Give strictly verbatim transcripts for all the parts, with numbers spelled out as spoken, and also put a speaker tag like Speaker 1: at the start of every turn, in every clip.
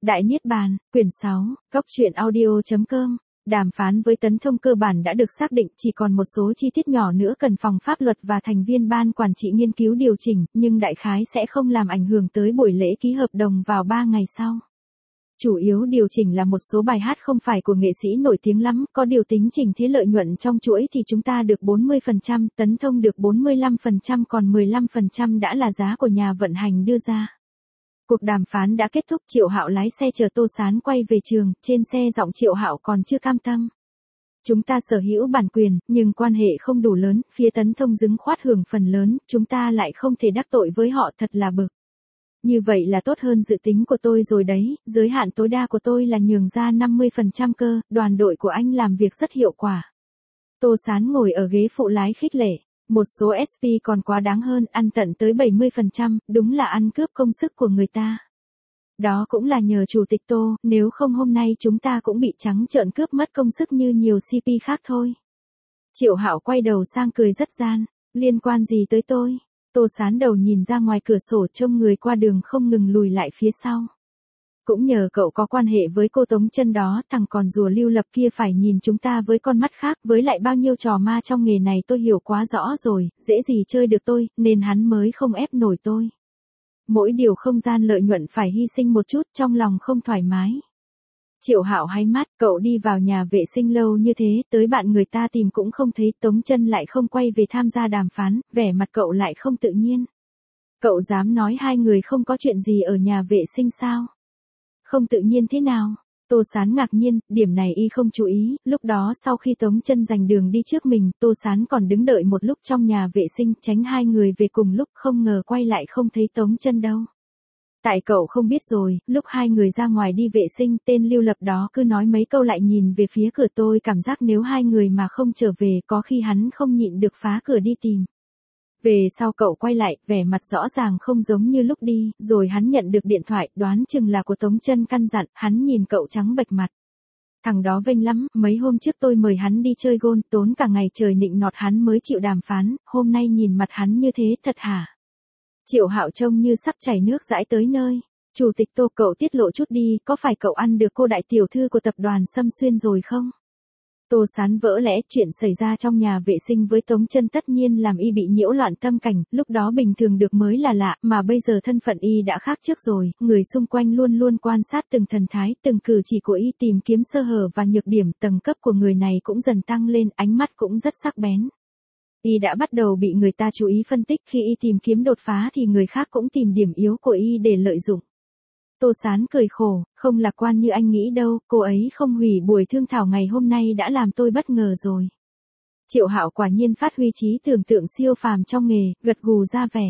Speaker 1: Đại Niết Bàn, quyển sáu, Góc truyện audio.com. Đàm phán với Tấn Thông cơ bản đã được xác định, chỉ còn một số chi tiết nhỏ nữa cần phòng pháp luật và thành viên ban quản trị nghiên cứu điều chỉnh, nhưng đại khái sẽ không làm ảnh hưởng tới buổi lễ ký hợp đồng vào ba ngày sau. Chủ yếu điều chỉnh là một số bài hát không phải của nghệ sĩ nổi tiếng lắm, có điều tính chỉnh thế lợi nhuận trong chuỗi thì chúng ta được bốn mươi phần trăm, Tấn Thông được bốn mươi lăm phần trăm, còn mười lăm phần trăm đã là giá của nhà vận hành đưa ra. Cuộc đàm phán đã kết thúc, Triệu Hạo lái xe chờ Tô Sán quay về trường, trên xe giọng Triệu Hạo còn chưa cam tâm. Chúng ta sở hữu bản quyền, nhưng quan hệ không đủ lớn, phía Tấn Thông dứng khoát hưởng phần lớn, chúng ta lại không thể đắc tội với họ, thật là bực. Như vậy là tốt hơn dự tính của tôi rồi đấy, giới hạn tối đa của tôi là nhường ra năm mươi phần trăm cơ, đoàn đội của anh làm việc rất hiệu quả. Tô Sán ngồi ở ghế phụ lái khích lệ. Một số ét pê còn quá đáng hơn, ăn tận tới bảy mươi phần trăm, đúng là ăn cướp công sức của người ta. Đó cũng là nhờ Chủ tịch Tô, nếu không hôm nay chúng ta cũng bị trắng trợn cướp mất công sức như nhiều xê pê khác thôi. Triệu Hạo quay đầu sang cười rất gian, liên quan gì tới tôi? Tô Sán đầu nhìn ra ngoài cửa sổ trông người qua đường không ngừng lùi lại phía sau. Cũng nhờ cậu có quan hệ với cô Tống Chân đó, thằng còn rùa Lưu Lập kia phải nhìn chúng ta với con mắt khác, với lại bao nhiêu trò ma trong nghề này tôi hiểu quá rõ rồi, dễ gì chơi được tôi, nên hắn mới không ép nổi tôi. Mỗi điều không gian lợi nhuận phải hy sinh một chút, trong lòng không thoải mái. Triệu Hạo háy mắt, cậu đi vào nhà vệ sinh lâu như thế, tới bạn người ta tìm cũng không thấy, Tống Chân lại không quay về tham gia đàm phán, vẻ mặt cậu lại không tự nhiên. Cậu dám nói hai người không có chuyện gì ở nhà vệ sinh sao? Không tự nhiên thế nào? Tô Sán ngạc nhiên, điểm này y không chú ý, lúc đó sau khi Tống Chân giành đường đi trước mình, Tô Sán còn đứng đợi một lúc trong nhà vệ sinh, tránh hai người về cùng lúc, không ngờ quay lại không thấy Tống Chân đâu. Tại cậu không biết rồi, lúc hai người ra ngoài đi vệ sinh, tên Lưu Lập đó cứ nói mấy câu lại nhìn về phía cửa, tôi cảm giác nếu hai người mà không trở về có khi hắn không nhịn được phá cửa đi tìm. Về sau cậu quay lại, vẻ mặt rõ ràng không giống như lúc đi, rồi hắn nhận được điện thoại, đoán chừng là của Tống Chân căn dặn, hắn nhìn cậu trắng bệch mặt. Thằng đó vênh lắm, mấy hôm trước tôi mời hắn đi chơi gôn, tốn cả ngày trời nịnh nọt hắn mới chịu đàm phán, hôm nay nhìn mặt hắn như thế thật hả? Triệu Hạo trông như sắp chảy nước dãi tới nơi. Chủ tịch Tô, cậu tiết lộ chút đi, có phải cậu ăn được cô đại tiểu thư của tập đoàn Sâm Xuyên rồi không? Tô Sán vỡ lẽ, chuyện xảy ra trong nhà vệ sinh với Tống Chân tất nhiên làm y bị nhiễu loạn tâm cảnh, lúc đó bình thường được mới là lạ, mà bây giờ thân phận y đã khác trước rồi, người xung quanh luôn luôn quan sát từng thần thái, từng cử chỉ của y, tìm kiếm sơ hở và nhược điểm, tầng cấp của người này cũng dần tăng lên, ánh mắt cũng rất sắc bén. Y đã bắt đầu bị người ta chú ý phân tích, khi y tìm kiếm đột phá thì người khác cũng tìm điểm yếu của y để lợi dụng. Tô Sán cười khổ, không lạc quan như anh nghĩ đâu, cô ấy không hủy buổi thương thảo ngày hôm nay đã làm tôi bất ngờ rồi. Triệu Hạo quả nhiên phát huy trí tưởng tượng siêu phàm trong nghề, gật gù ra vẻ.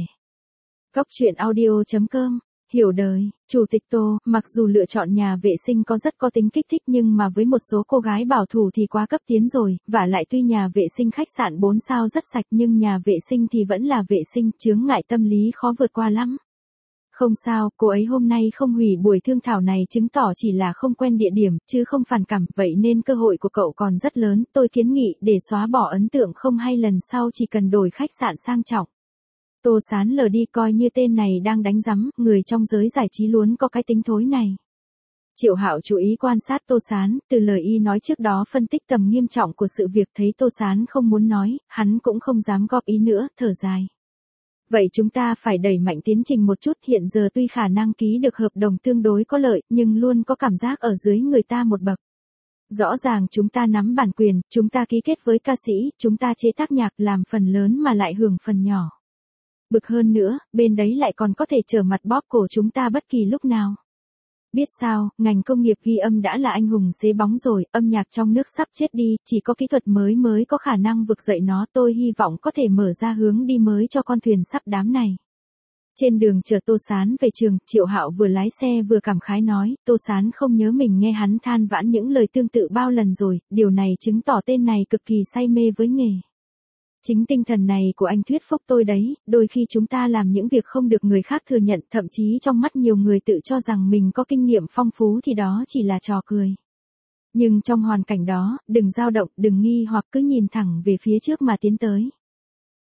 Speaker 1: Góc truyện audio.com, hiểu đời, Chủ tịch Tô, mặc dù lựa chọn nhà vệ sinh có rất có tính kích thích nhưng mà với một số cô gái bảo thủ thì quá cấp tiến rồi, vả lại tuy nhà vệ sinh khách sạn bốn sao rất sạch nhưng nhà vệ sinh thì vẫn là vệ sinh, chướng ngại tâm lý khó vượt qua lắm. Không sao, cô ấy hôm nay không hủy buổi thương thảo này chứng tỏ chỉ là không quen địa điểm, chứ không phản cảm, vậy nên cơ hội của cậu còn rất lớn, tôi kiến nghị để xóa bỏ ấn tượng không hay lần sau chỉ cần đổi khách sạn sang trọng. Tô Sán lờ đi, coi như tên này đang đánh rắm, người trong giới giải trí luôn có cái tính thối này. Triệu Hạo chú ý quan sát Tô Sán, từ lời y nói trước đó phân tích tầm nghiêm trọng của sự việc, thấy Tô Sán không muốn nói, hắn cũng không dám góp ý nữa, thở dài. Vậy chúng ta phải đẩy mạnh tiến trình một chút, hiện giờ tuy khả năng ký được hợp đồng tương đối có lợi, nhưng luôn có cảm giác ở dưới người ta một bậc. Rõ ràng chúng ta nắm bản quyền, chúng ta ký kết với ca sĩ, chúng ta chế tác nhạc làm phần lớn mà lại hưởng phần nhỏ. Bực hơn nữa, bên đấy lại còn có thể trở mặt bóp cổ chúng ta bất kỳ lúc nào. Biết sao, ngành công nghiệp ghi âm đã là anh hùng xế bóng rồi, âm nhạc trong nước sắp chết đi, chỉ có kỹ thuật mới mới có khả năng vực dậy nó, tôi hy vọng có thể mở ra hướng đi mới cho con thuyền sắp đám này. Trên đường chờ Tô Sán về trường, Triệu Hạo vừa lái xe vừa cảm khái nói, Tô Sán không nhớ mình nghe hắn than vãn những lời tương tự bao lần rồi, điều này chứng tỏ tên này cực kỳ say mê với nghề. Chính tinh thần này của anh thuyết phục tôi đấy, đôi khi chúng ta làm những việc không được người khác thừa nhận, thậm chí trong mắt nhiều người tự cho rằng mình có kinh nghiệm phong phú thì đó chỉ là trò cười. Nhưng trong hoàn cảnh đó, đừng dao động, đừng nghi hoặc cứ nhìn thẳng về phía trước mà tiến tới.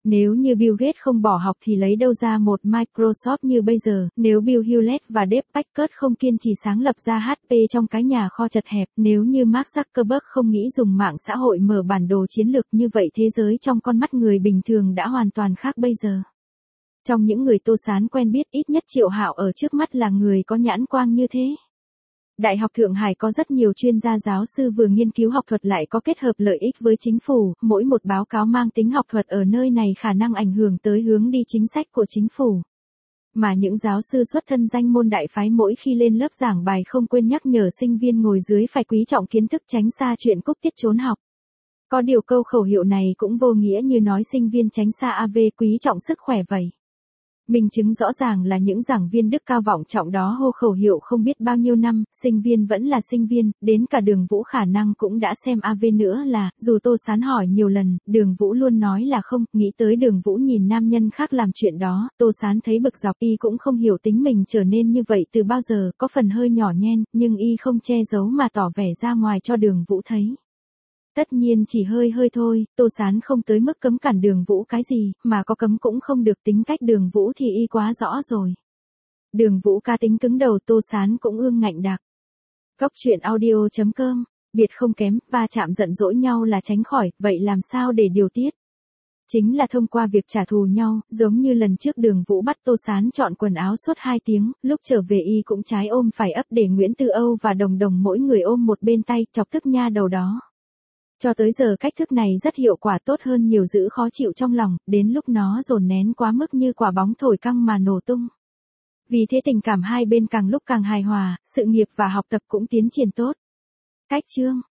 Speaker 1: Nếu như Bill Gates không bỏ học thì lấy đâu ra một Microsoft như bây giờ, nếu Bill Hewlett và Dave Packard không kiên trì sáng lập ra hát pê trong cái nhà kho chật hẹp, nếu như Mark Zuckerberg không nghĩ dùng mạng xã hội mở bản đồ chiến lược như vậy thế giới trong con mắt người bình thường đã hoàn toàn khác bây giờ. Trong những người Tô Sán quen biết ít nhất Triệu Hạo ở trước mắt là người có nhãn quang như thế. Đại học Thượng Hải có rất nhiều chuyên gia giáo sư vừa nghiên cứu học thuật lại có kết hợp lợi ích với chính phủ, mỗi một báo cáo mang tính học thuật ở nơi này khả năng ảnh hưởng tới hướng đi chính sách của chính phủ. Mà những giáo sư xuất thân danh môn đại phái mỗi khi lên lớp giảng bài không quên nhắc nhở sinh viên ngồi dưới phải quý trọng kiến thức tránh xa chuyện cúc tiết trốn học. Có điều câu khẩu hiệu này cũng vô nghĩa như nói sinh viên tránh xa a vê quý trọng sức khỏe vậy. Minh chứng rõ ràng là những giảng viên đức cao vọng trọng đó hô khẩu hiệu không biết bao nhiêu năm, sinh viên vẫn là sinh viên, đến cả Đường Vũ khả năng cũng đã xem a vê nữa là, dù Tô Sán hỏi nhiều lần, Đường Vũ luôn nói là không, nghĩ tới Đường Vũ nhìn nam nhân khác làm chuyện đó, Tô Sán thấy bực dọc y cũng không hiểu tính mình trở nên như vậy từ bao giờ, có phần hơi nhỏ nhen, nhưng y không che giấu mà tỏ vẻ ra ngoài cho Đường Vũ thấy. Tất nhiên chỉ hơi hơi thôi, Tô Sán không tới mức cấm cản Đường Vũ cái gì, mà có cấm cũng không được, tính cách Đường Vũ thì y quá rõ rồi. Đường Vũ cá tính cứng đầu, Tô Sán cũng ương ngạnh đặc. Góc truyện audio chấm com, biệt không kém, va chạm giận dỗi nhau là tránh khỏi, vậy làm sao để điều tiết? Chính là thông qua việc trả thù nhau, giống như lần trước Đường Vũ bắt Tô Sán chọn quần áo suốt hai tiếng, lúc trở về y cũng trái ôm phải ấp để Nguyễn Tư Âu và Đồng Đồng mỗi người ôm một bên tay, chọc tức nha đầu đó. Cho tới giờ cách thức này rất hiệu quả, tốt hơn nhiều giữ khó chịu trong lòng, đến lúc nó dồn nén quá mức như quả bóng thổi căng mà nổ tung. Vì thế tình cảm hai bên càng lúc càng hài hòa, sự nghiệp và học tập cũng tiến triển tốt. Cách chương